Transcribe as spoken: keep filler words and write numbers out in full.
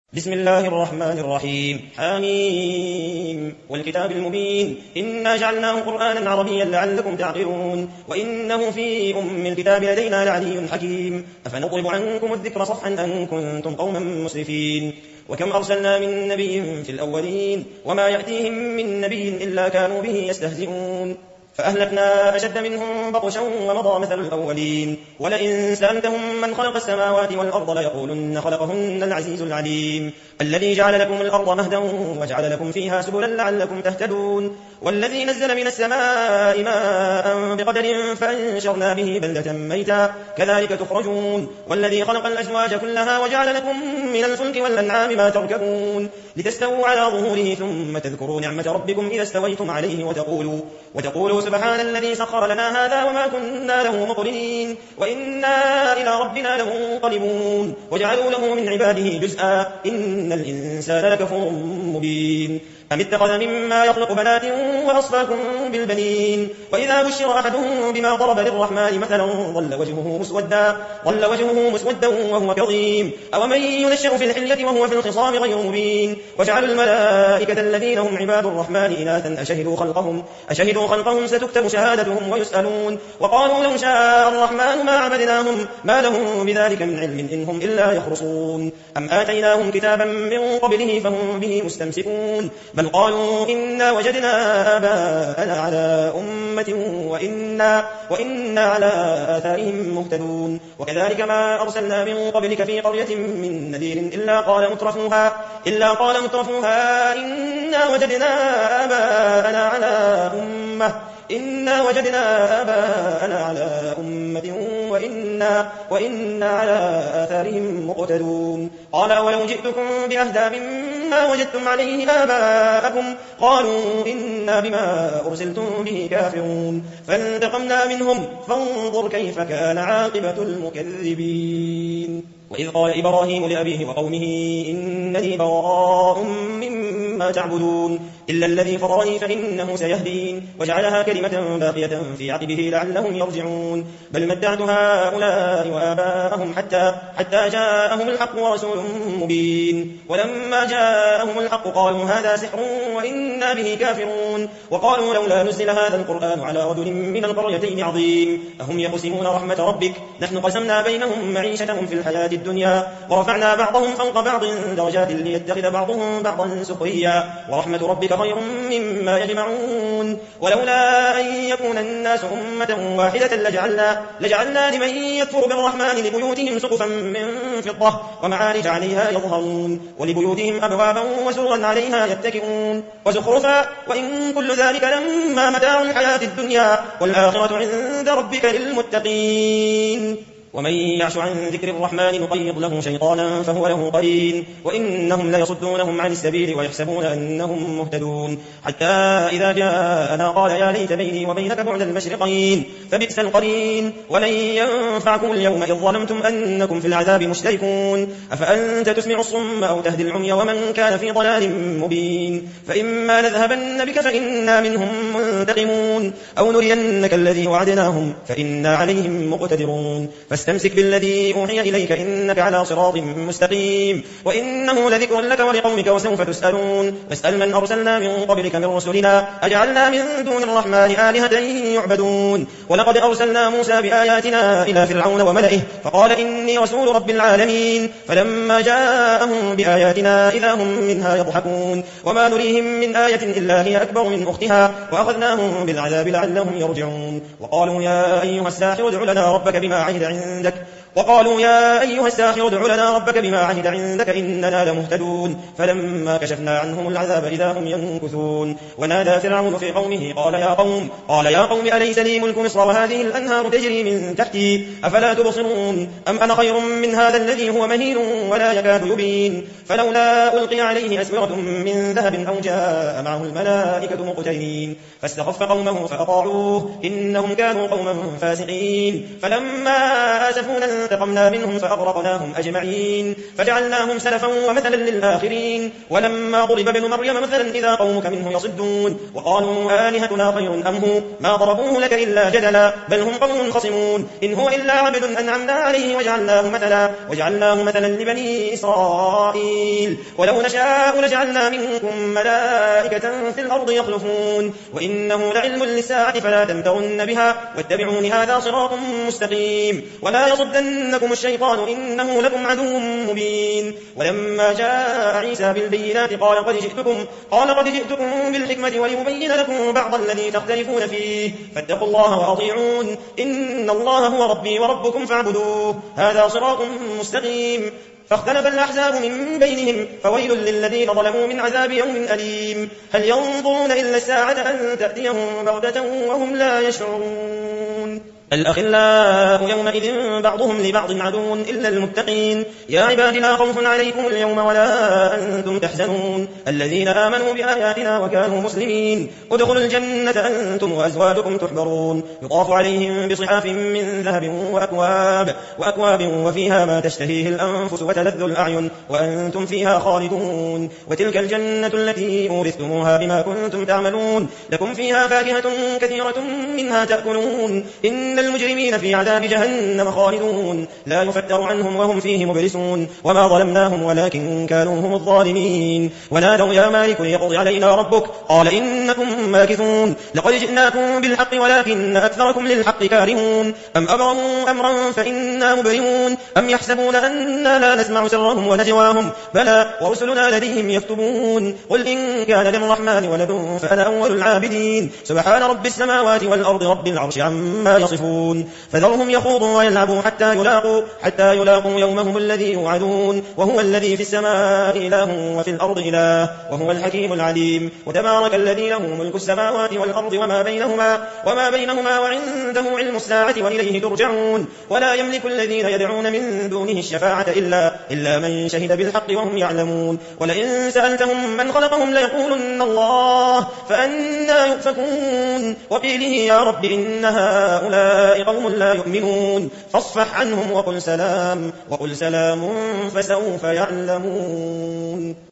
بسم الله الرحمن الرحيم. حميم والكتاب المبين إنا جعلناه قرآنا عربيا لعلكم تعقلون وإنه في أم الكتاب لدينا لعلي حكيم أفنضرب عنكم الذكر صفحا أن كنتم قوما مسرفين وكم أرسلنا من نبي في الأولين وما يأتيهم من نبي إلا كانوا به يستهزئون فأهلكنا أشد منهم بطشا ومضى مثل الأولين ولئن سألتهم من خلق السماوات والأرض ليقولن خلقهن العزيز العليم الذي جعل لكم الأرض مهدا وجعل لكم فيها سبلا لعلكم تهتدون والذي نزل من السماء ماء بقدر فأنشرنا به بلدة ميتا كذلك تخرجون والذي خلق الأزواج كلها وجعل لكم من الفلك والأنعام ما تركبون لتستووا على ظهوره ثم تذكروا نعمة ربكم إذا استويتم عليه وتقولوا, وتقولوا سبحان الذي سخر لنا هذا وما كنا له مقرنين وإنا إلى ربنا لمنقلبون وجعلوا له من عباده جزءا إن الإنسان لكفور مبين أم اتخذ مما يخلق بنات وأصفاكم بالبنين وإذا بشر أحدهم بما ضرب للرحمن مثلا ظل وجهه مسودا ظل وجهه مسودا وهو كظيم أومن ينشأ في الحلية وهو في الخصام غير مبين وجعلوا الملائكة الذين هم عباد الرحمن إناثا أشهدوا خلقهم أشهدوا خلقهم ستكتب شهادتهم ويسألون وقالوا لو شاء الرحمن ما عبدناهم ما لهم بذلك من علم إن هم إلا يخرصون أم آتيناهم كتابا من قبله فهم به مستمسكون بل قالوا إنا وجدنا آباءنا على أمة وإنا, وإنا على آثارهم مهتدون وكذلك ما أرسلنا من قبلك في قرية من نذير إلا قال مترفوها, إلا قال مترفوها إنا وجدنا آباءنا على أمة إنا وجدنا آباءنا على أمة وإنا, وإنا على آثارهم مقتدون قال ولو جئتكم بأهدى مما وجدتم عليه آباءكم قالوا إنا بما أرسلتم به كافرون فانتقمنا منهم فانظر كيف كان عاقبة المكذبين وإذ قال إبراهيم لأبيه وقومه إنني براء مما تعبدون إلا الذي فطرني فإنه سيهدين وجعلها كلمة باقية في عقبه لعلهم يرجعون بل متعت هؤلاء وآباءهم حتى, حتى جاءهم الحق ورسول مبين ولما جاءهم الحق قالوا هذا سحر وإنا به كافرون وقالوا لولا نزل هذا القرآن على رجل من القريتين عظيم أهم يقسمون رحمة ربك نحن قسمنا بينهم معيشتهم في الحياة الدنيا ورفعنا بعضهم فوق بعض درجات ليتخذ بعضهم بعضا سخريا ورحمة ربك خير مما يجمعون ولولا أن يكون الناس أمة واحدة لجعلنا, لجعلنا لمن يكفر بالرحمن لبيوتهم سقفا من فضة ومعارج عليها يظهرون ولبيوتهم أبوابا وسرا عليها يتكئون وزخرفا وإن كل ذلك لما متاع الحياة الدنيا والآخرة عند ربك للمتقين ومن يعش عن ذكر الرحمن نقيض له شيطانا فهو له قرين وإنهم ليصدونهم عن السبيل ويحسبون أنهم مهتدون حتى إذا جاءنا قال يا ليت بيني وبينك بعد المشرقين فبئس القرين ولن ينفعكم اليوم إذ ظلمتم أنكم في العذاب مشتركون أفأنت تسمع الصم أو تهدي العمي ومن كان في ضلال مبين فإما نذهبن بك فإنا منهم منتقمون أو نرينك الذي وعدناهم فإنا عليهم مقتدرون فاستمسك بالذي أوحي إليك إنك على صراط مستقيم وإنه لذكر لك ولقومك وسوف تسألون واسأل من أرسلنا من قبلك من رسلنا أجعلنا من دون الرحمن آلهة يعبدون ولقد أرسلنا موسى بآياتنا إلى فرعون وملئه فقال إني رسول رب العالمين فلما جاءهم بآياتنا إذا هم منها يضحكون وما نريهم من آية إلا هي أكبر من أختها وأخذناهم بالعذاب لعلهم يرجعون وقالوا يا أيها الساحر ادع لنا ربك بما عهد عندك وقالوا يا أيها الساحر ادع لنا ربك بما عهد عندك إننا لمهتدون فلما كشفنا عنهم العذاب إذا هم ينكثون ونادى فرعون في قومه قال يا قوم قال يا قوم أليس لي ملك مصر وهذه الأنهار تجري من تحتي أفلا تبصرون أم أنا خير من هذا الذي هو مهين ولا يكاد يبين فلولا ألقي عليه أسورة من ذهب أو جاء معه الملائكة مقترنين فاستخف قومه فأطاعوه إنهم كانوا قوما فاسقين فلما آسفونا فانتقمنا منهم فأغرقناهم أجمعين فجعلناهم سلفا ومثلا للآخرين ولما ضرب ابن مريم مثلا إذا قومك منه يصدون وقالوا آلهتنا خير أم هو ما ضربوه لك إلا جدلا بل هم قوم خصمون إن هو إلا عبد أنعمنا عليه وجعلناه مثلا وجعلناه مثلا لبني إسرائيل ولو نشاء لجعلنا منكم ملائكة في الأرض يخلفون وإنه لعلم للساعة فلا تمترن بها واتبعون هذا صراط مستقيم ولا يصدنكم الشيطان إنه لكم عدو مبين ولما جاء عيسى بالبينات قال قد جئتكم قال قد جئتكم بالحكمة وليبين لكم بعض الذي تختلفون فيه فاتقوا الله وأطيعون إن الله هو ربي وربكم فاعبدوه هذا صراط مستقيم فاختلف الأحزاب من بينهم فويل للذين ظلموا من عذاب يوم أليم هل ينظرون إلا الساعة أن تأتيهم بغتة وهم لا يشعرون الأخلاء يومئذ بعضهم لبعض عدو إلا المتقين يا عباد لا خوف عليكم اليوم ولا أنتم تحزنون الذين آمنوا بآياتنا وكانوا مسلمين ادخلوا الجنة أنتم وأزواجكم تحبرون يطاف عليهم بصحاف من ذهب وأكواب, وأكواب وفيها ما تشتهيه الأنفس وتلذ الأعين وأنتم فيها خالدون وتلك الجنة التي أورثتموها بما كنتم تعملون لكم فيها فاكهة كثيرة منها تأكلون إن المجرمين في عذاب جهنم خالدون لا يفتر عنهم وهم فيه مبلسون وما ظلمناهم ولكن كانوا هم الظالمين ونادوا يا مالك ليقضي علينا ربك قال إنكم ماكثون لقد جئناكم بالحق ولكن أكثركم للحق كارهون أم أبرموا أمرا فإنا مبرمون أم يحسبون أننا لا نسمع سرهم ونجواهم بلى ورسلنا لديهم يكتبون قل إن كان للرحمن ولد فأنا أول العابدين سبحان رب السماوات والأرض رب العرش عما يصفون فذرهم يخوضوا ويلعبوا حتى يلاقوا, حتى يلاقوا يومهم الذي يوعدون وهو الذي في السماء إله وفي الأرض إله وهو الحكيم العليم وتبارك الذي له ملك السماوات والأرض وما بينهما, وما بينهما وعنده علم الساعة وإليه ترجعون ولا يملك الذين يدعون من دونه الشفاعة إلا, إلا من شهد بالحق وهم يعلمون ولئن سألتهم من خلقهم ليقولن الله فأنا يؤفكون وقيله يا رب إن هؤلاء قوم لا يؤمنون فاصفح عنهم وقل سلام وقل سلام فسوف يعلمون.